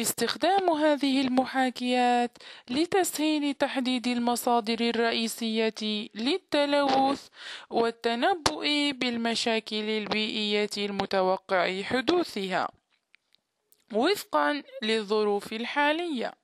واستخدام هذه المحاكيات لتسهيل تحديد المصادر الرئيسية للتلوث والتنبؤ بالمشاكل البيئية المتوقع حدوثها وفقا للظروف الحالية.